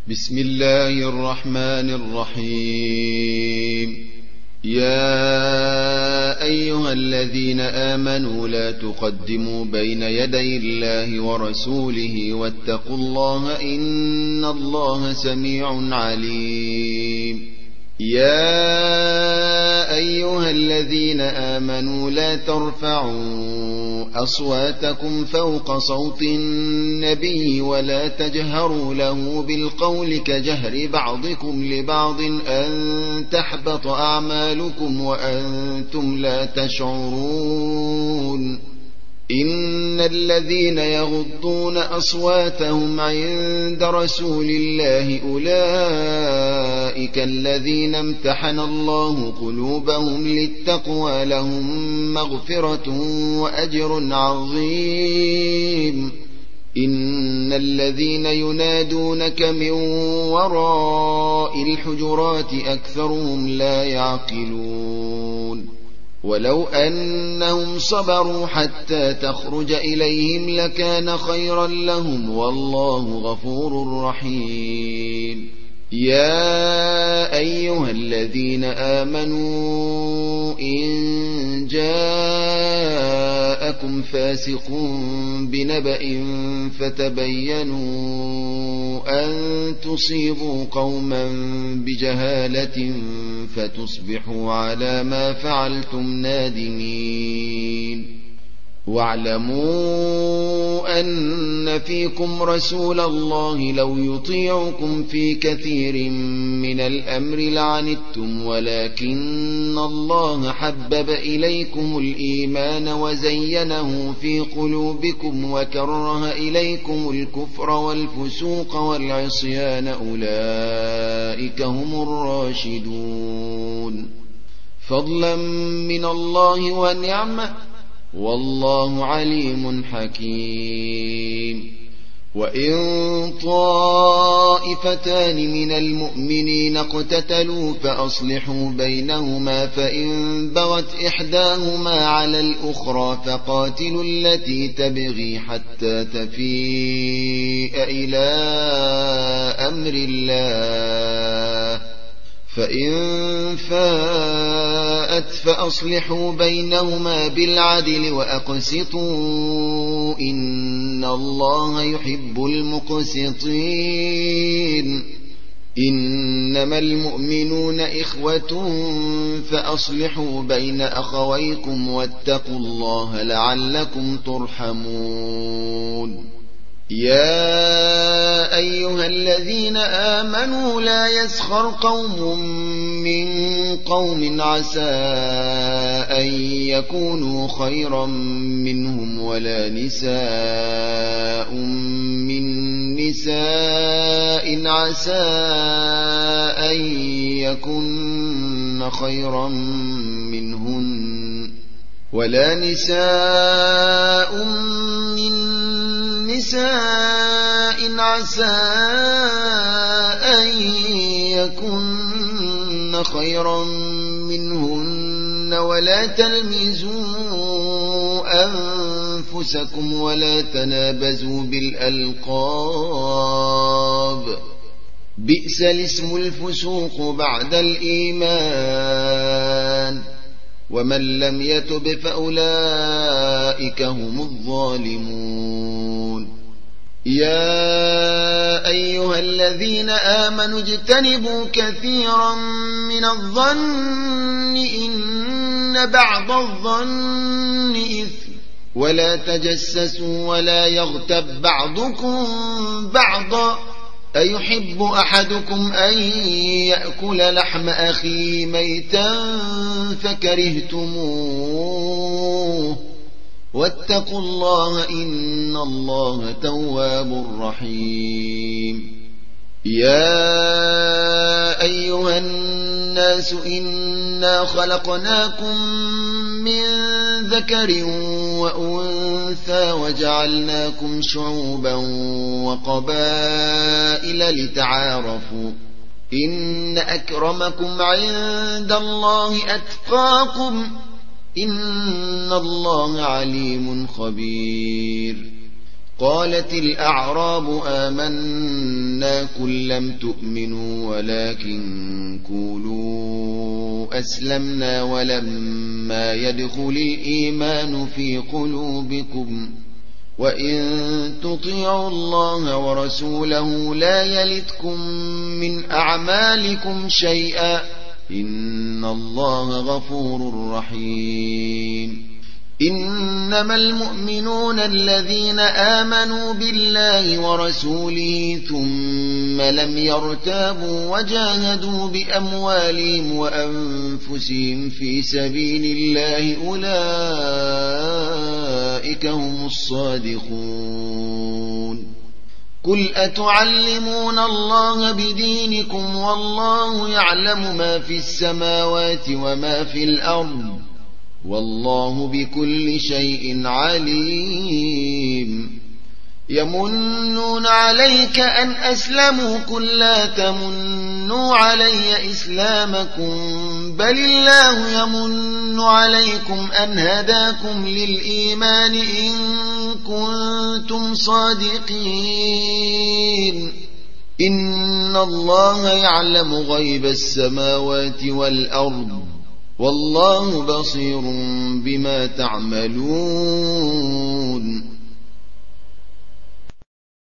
بسم الله الرحمن الرحيم. يا أيها الذين آمنوا لا تقدموا بين يدي الله ورسوله واتقوا الله إن الله سميع عليم. يا أيها الذين آمنوا لا ترفعوا أصواتكم فوق صوت النبي ولا تجهروا له بالقول كجهر بعضكم لبعض أن تحبط أعمالكم وأنتم لا تشعرون. إن الذين يغضون أصواتهم عند رسول الله أولئك الذين امتحن الله قلوبهم للتقوى لهم مغفرة وأجر عظيم. إن الذين ينادونك من وراء الحجرات أكثرهم لا يعقلون. ولو أنهم صبروا حتى تخرج إليهم لكان خيرا لهم والله غفور رحيم. يا أيها الذين آمنوا إن جاءكم فاسق بنبأ فتبينوا أن تصيبوا قوما بجهالة فتصبحوا على ما فعلتم نادمين. واعلموا أن فيكم رسول الله لو يطيعكم في كثير من الأمر لعنتم ولكن الله حبب إليكم الإيمان وزينه في قلوبكم وكره إليكم الكفر والفسوق والعصيان أولئك هم الراشدون. فضلا من الله ونعمة والله عليم حكيم. وإن طائفتان من المؤمنين اقتتلوا فأصلحوا بينهما فإن بغت إحداهما على الأخرى فقاتلوا التي تبغي حتى تفيء إلى أمر الله فإن فاءت فأصلحوا بينهما بالعدل وأقسطوا إن الله يحب المقسطين. إنما المؤمنون إخوة فأصلحوا بين أخويكم واتقوا الله لعلكم ترحمون. يا أيها الذين آمنوا لا يسخر قوم من قوم عسى أن يكونوا خيرا منهم ولا نساء من نساء عسى أن يكن خيرا منهن ولا نساء من نساء عسى أن يكن خيرا منهن ولا تلمزوا أنفسكم ولا تنابزوا بالألقاب بئس الاسم الفسوق بعد الإيمان ومن لم يتب فأولئك هم الظالمون. يا أيها الذين آمنوا اجتنبوا كثيرا من الظن إن بعض الظن إثم ولا تجسسوا ولا يغتب بعضكم بعضا أيحب أحدكم أن يأكل لحم أخيه ميتا فكرهتموه واتقوا الله إن الله تواب رحيم. يا أيها الناس إنا خلقناكم من ذكر وأنثى وجعلناكم شعوبا وقبائل لتعارفوا إن أكرمكم عند الله أتقاكم إن الله عليم خبير. قالت الأعراب آمنا قل لم تؤمنوا ولكن قولوا أسلمنا ولما يدخل الإيمان في قلوبكم وإن تطيعوا الله ورسوله لا يلتكم من أعمالكم شيئا إن الله غفور رحيم. إنما المؤمنون الذين آمنوا بالله ورسوله ثم لم يرتابوا وجاهدوا بأموالهم وأنفسهم في سبيل الله أولئك هم الصادقون. قل أتعلمون الله بدينكم والله يعلم ما في السماوات وما في الأرض والله بكل شيء عليم. يمنون عليك أن أسلموا قل لا تمنوا علي إسلامكم بل الله يمن عليكم أن هداكم للإيمان إن كنتم صادقين. إن الله يعلم غيب السماوات والأرض والله بصير بما تعملون.